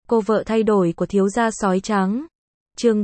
Cô vợ thay đổi của thiếu gia sói trắng. Chương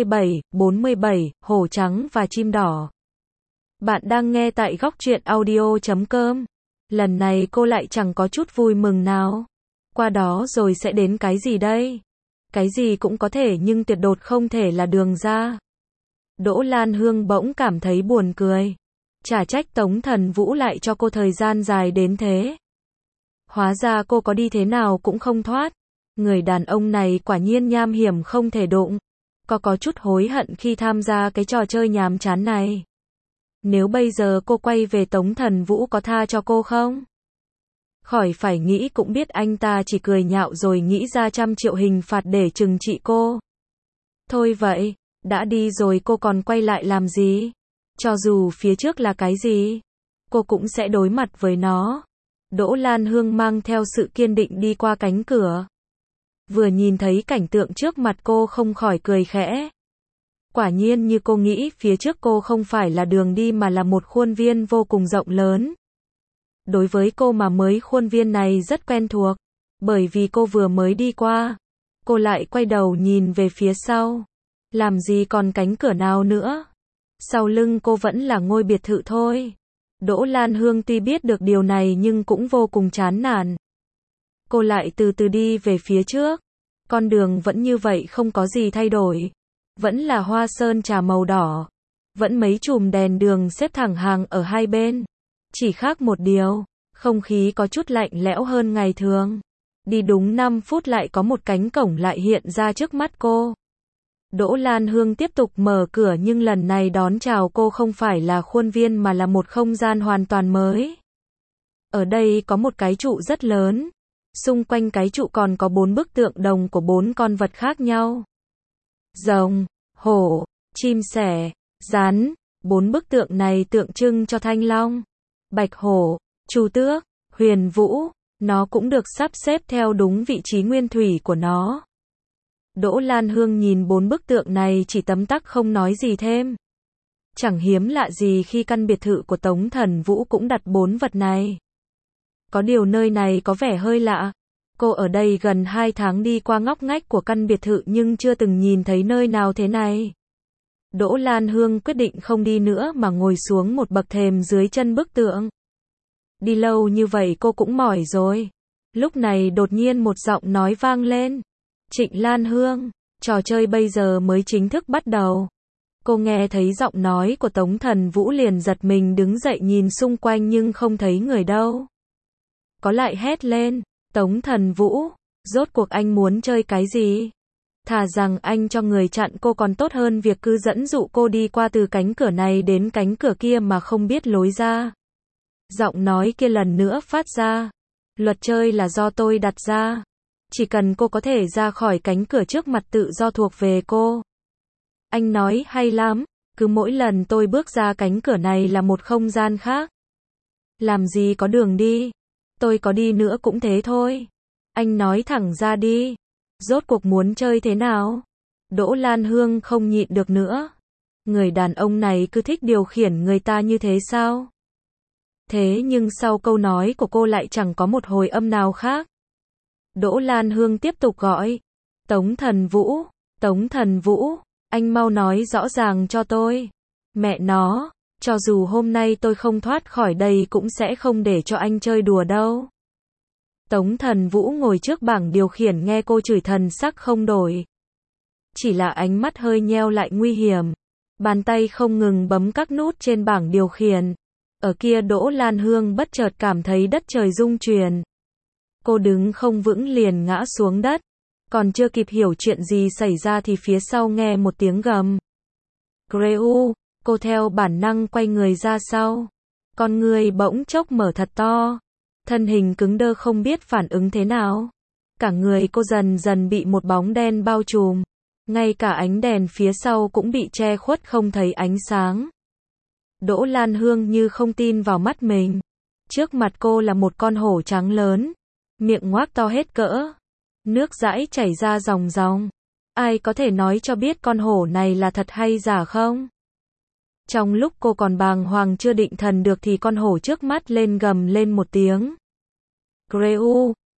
47, hổ trắng và chim đỏ. Bạn đang nghe tại góc truyện audio.com. Lần này cô lại chẳng có chút vui mừng nào. Qua đó rồi sẽ đến cái gì đây? Cái gì cũng có thể nhưng tuyệt đột không thể là Đường ra. Đỗ Lan Hương bỗng cảm thấy buồn cười. Chả trách Tống Thần Vũ lại cho cô thời gian dài đến thế. Hóa ra cô có đi thế nào cũng không thoát. Người đàn ông này quả nhiên nham hiểm không thể đụng. Có chút hối hận khi tham gia cái trò chơi nhàm chán này. Nếu bây giờ cô quay về Tống Thần Vũ có tha cho cô không? Khỏi phải nghĩ cũng biết anh ta chỉ cười nhạo rồi nghĩ ra 100 triệu hình phạt để trừng trị cô. Thôi vậy, đã đi rồi cô còn quay lại làm gì? Cho dù phía trước là cái gì, cô cũng sẽ đối mặt với nó. Đỗ Lan Hương mang theo sự kiên định đi qua cánh cửa. Vừa nhìn thấy cảnh tượng trước mặt cô không khỏi cười khẽ. Quả nhiên như cô nghĩ, phía trước cô không phải là đường đi mà là một khuôn viên vô cùng rộng lớn. Đối với cô mà mới khuôn viên này rất quen thuộc, bởi vì cô vừa mới đi qua. Cô lại quay đầu nhìn về phía sau. Làm gì còn cánh cửa nào nữa? Sau lưng cô vẫn là ngôi biệt thự thôi. Đỗ Lan Hương tuy biết được điều này nhưng cũng vô cùng chán nản. Cô lại từ từ đi về phía trước. Con đường vẫn như vậy, không có gì thay đổi. Vẫn là hoa sơn trà màu đỏ. Vẫn mấy chùm đèn đường xếp thẳng hàng ở hai bên. Chỉ khác một điều, không khí có chút lạnh lẽo hơn ngày thường. Đi đúng 5 phút lại có một cánh cổng lại hiện ra trước mắt cô. Đỗ Lan Hương tiếp tục mở cửa nhưng lần này đón chào cô không phải là khuôn viên mà là một không gian hoàn toàn mới. Ở đây có một cái trụ rất lớn. Xung quanh cái trụ còn có 4 bức tượng đồng của 4 con vật khác nhau. Rồng, hổ, chim sẻ, rắn. 4 bức tượng này tượng trưng cho Thanh Long, Bạch Hổ, Chu Tước, Huyền Vũ. Nó cũng được sắp xếp theo đúng vị trí nguyên thủy của nó. Đỗ Lan Hương nhìn 4 bức tượng này chỉ tấm tắc không nói gì thêm. Chẳng hiếm lạ gì khi căn biệt thự của Tống Thần Vũ cũng đặt 4 vật này. Có điều nơi này có vẻ hơi lạ. Cô ở đây gần 2 tháng đi qua ngóc ngách của căn biệt thự nhưng chưa từng nhìn thấy nơi nào thế này. Đỗ Lan Hương quyết định không đi nữa mà ngồi xuống một bậc thềm dưới chân bức tượng. Đi lâu như vậy cô cũng mỏi rồi. Lúc này đột nhiên một giọng nói vang lên. Trịnh Lan Hương, trò chơi bây giờ mới chính thức bắt đầu. Cô nghe thấy giọng nói của Tống Thần Vũ liền giật mình đứng dậy nhìn xung quanh nhưng không thấy người đâu. Có lại hét lên, Tống Thần Vũ, rốt cuộc anh muốn chơi cái gì? Thà rằng anh cho người chặn cô còn tốt hơn việc cứ dẫn dụ cô đi qua từ cánh cửa này đến cánh cửa kia mà không biết lối ra. Giọng nói kia lần nữa phát ra. Luật chơi là do tôi đặt ra. Chỉ cần cô có thể ra khỏi cánh cửa trước mặt tự do thuộc về cô. Anh nói hay lắm, cứ mỗi lần tôi bước ra cánh cửa này là một không gian khác. Làm gì có đường đi. Tôi có đi nữa cũng thế thôi. Anh nói thẳng ra đi. Rốt cuộc muốn chơi thế nào? Đỗ Lan Hương không nhịn được nữa. Người đàn ông này cứ thích điều khiển người ta như thế sao? Thế nhưng sau câu nói của cô lại chẳng có một hồi âm nào khác. Đỗ Lan Hương tiếp tục gọi. Tống Thần Vũ, Tống Thần Vũ, anh mau nói rõ ràng cho tôi. Mẹ nó, cho dù hôm nay tôi không thoát khỏi đây cũng sẽ không để cho anh chơi đùa đâu. Tống Thần Vũ ngồi trước bảng điều khiển nghe cô chửi thần sắc không đổi. Chỉ là ánh mắt hơi nheo lại nguy hiểm. Bàn tay không ngừng bấm các nút trên bảng điều khiển. Ở kia Đỗ Lan Hương bất chợt cảm thấy đất trời rung chuyển. Cô đứng không vững liền ngã xuống đất. Còn chưa kịp hiểu chuyện gì xảy ra thì phía sau nghe một tiếng gầm. Greu, cô theo bản năng quay người ra sau. Con người bỗng chốc mở thật to. Thân hình cứng đơ không biết phản ứng thế nào. Cả người cô dần dần bị một bóng đen bao trùm. Ngay cả ánh đèn phía sau cũng bị che khuất không thấy ánh sáng. Đỗ Lan Hương như không tin vào mắt mình. Trước mặt cô là một con hổ trắng lớn. Miệng ngoác to hết cỡ. Nước dãi chảy ra ròng ròng. Ai có thể nói cho biết con hổ này là thật hay giả không? Trong lúc cô còn bàng hoàng chưa định thần được thì con hổ trước mắt lên gầm lên một tiếng. Greu,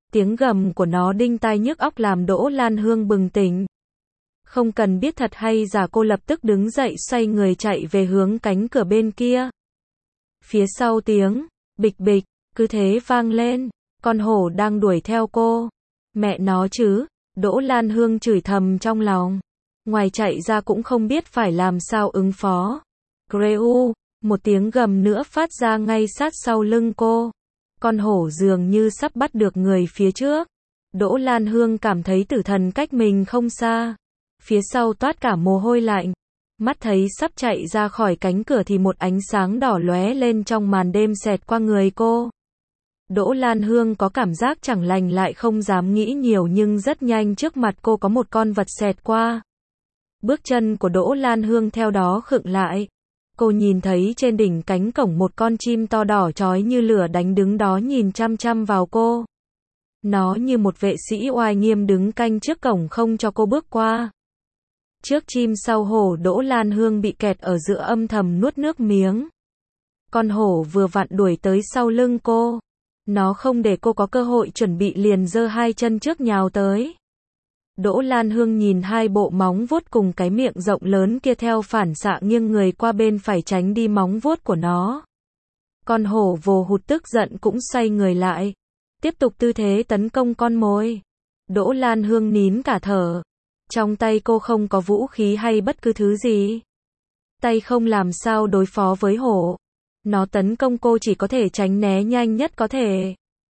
Tiếng gầm của nó đinh tai nhức óc làm Đỗ Lan Hương bừng tỉnh. Không cần biết thật hay giả, cô lập tức đứng dậy xoay người chạy về hướng cánh cửa bên kia. Phía sau tiếng bịch bịch cứ thế vang lên, con hổ đang đuổi theo cô. Mẹ nó chứ, Đỗ Lan Hương chửi thầm trong lòng. Ngoài chạy ra cũng không biết phải làm sao ứng phó. Greu, một tiếng gầm nữa phát ra ngay sát sau lưng cô. Con hổ dường như sắp bắt được người phía trước. Đỗ Lan Hương cảm thấy tử thần cách mình không xa. Phía sau toát cả mồ hôi lạnh. Mắt thấy sắp chạy ra khỏi cánh cửa thì một ánh sáng đỏ lóe lên trong màn đêm xẹt qua người cô. Đỗ Lan Hương có cảm giác chẳng lành, lại không dám nghĩ nhiều, nhưng rất nhanh trước mặt cô có một con vật xẹt qua. Bước chân của Đỗ Lan Hương theo đó khựng lại. Cô nhìn thấy trên đỉnh cánh cổng một con chim to đỏ chói như lửa đánh đứng đó nhìn chăm chăm vào cô. Nó như một vệ sĩ oai nghiêm đứng canh trước cổng không cho cô bước qua. Trước chim sau hổ, Đỗ Lan Hương bị kẹt ở giữa âm thầm nuốt nước miếng. Con hổ vừa vặn đuổi tới sau lưng cô. Nó không để cô có cơ hội chuẩn bị, liền giơ hai chân trước nhào tới. Đỗ Lan Hương nhìn hai bộ móng vuốt cùng cái miệng rộng lớn kia, theo phản xạ nghiêng người qua bên phải tránh đi móng vuốt của nó. Con hổ vồ hụt tức giận cũng xoay người lại, tiếp tục tư thế tấn công con mồi. Đỗ Lan Hương nín cả thở. Trong tay cô không có vũ khí hay bất cứ thứ gì. Tay không làm sao đối phó với hổ. Nó tấn công cô chỉ có thể tránh né nhanh nhất có thể.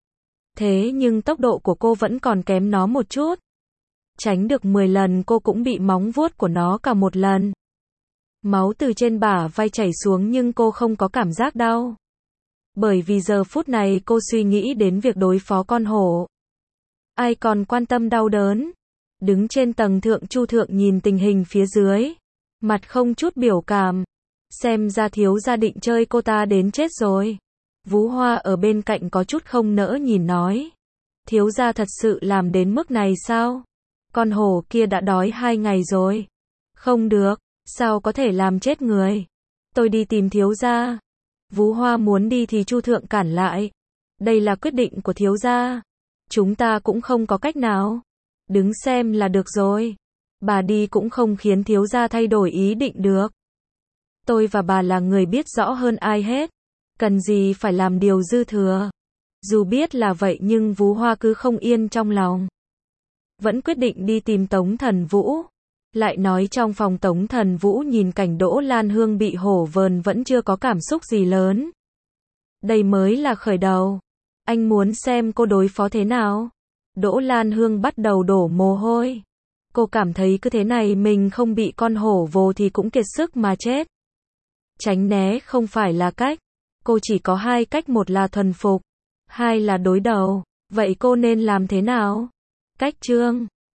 Thế nhưng tốc độ của cô vẫn còn kém nó một chút. Tránh được 10 lần cô cũng bị móng vuốt của nó cả một lần. Máu từ trên bả vai chảy xuống nhưng cô không có cảm giác đau. Bởi vì giờ phút này cô suy nghĩ đến việc đối phó con hổ. Ai còn quan tâm đau đớn. Đứng trên tầng thượng, Chu Thượng nhìn tình hình phía dưới. Mặt không chút biểu cảm. Xem ra thiếu gia định chơi cô ta đến chết rồi. Vú Hoa ở bên cạnh có chút không nỡ nhìn nói. Thiếu gia thật sự làm đến mức này sao? Con hổ kia đã đói 2 ngày rồi. Không được, sao có thể làm chết người? Tôi đi tìm thiếu gia. Vú Hoa muốn đi thì Chu Thượng cản lại. Đây là quyết định của thiếu gia. Chúng ta cũng không có cách nào. Đứng xem là được rồi. Bà đi cũng không khiến thiếu gia thay đổi ý định được. Tôi và bà là người biết rõ hơn ai hết. Cần gì phải làm điều dư thừa. Dù biết là vậy nhưng Vú Hoa cứ không yên trong lòng. Vẫn quyết định đi tìm Tống Thần Vũ. Lại nói trong phòng, Tống Thần Vũ nhìn cảnh Đỗ Lan Hương bị hổ vờn vẫn chưa có cảm xúc gì lớn. Đây mới là khởi đầu. Anh muốn xem cô đối phó thế nào. Đỗ Lan Hương bắt đầu đổ mồ hôi. Cô cảm thấy cứ thế này mình không bị con hổ vồ thì cũng kiệt sức mà chết. Tránh né không phải là cách. Cô chỉ có 2 cách, một là thuần phục, 2 là đối đầu. Vậy cô nên làm thế nào? Cách chương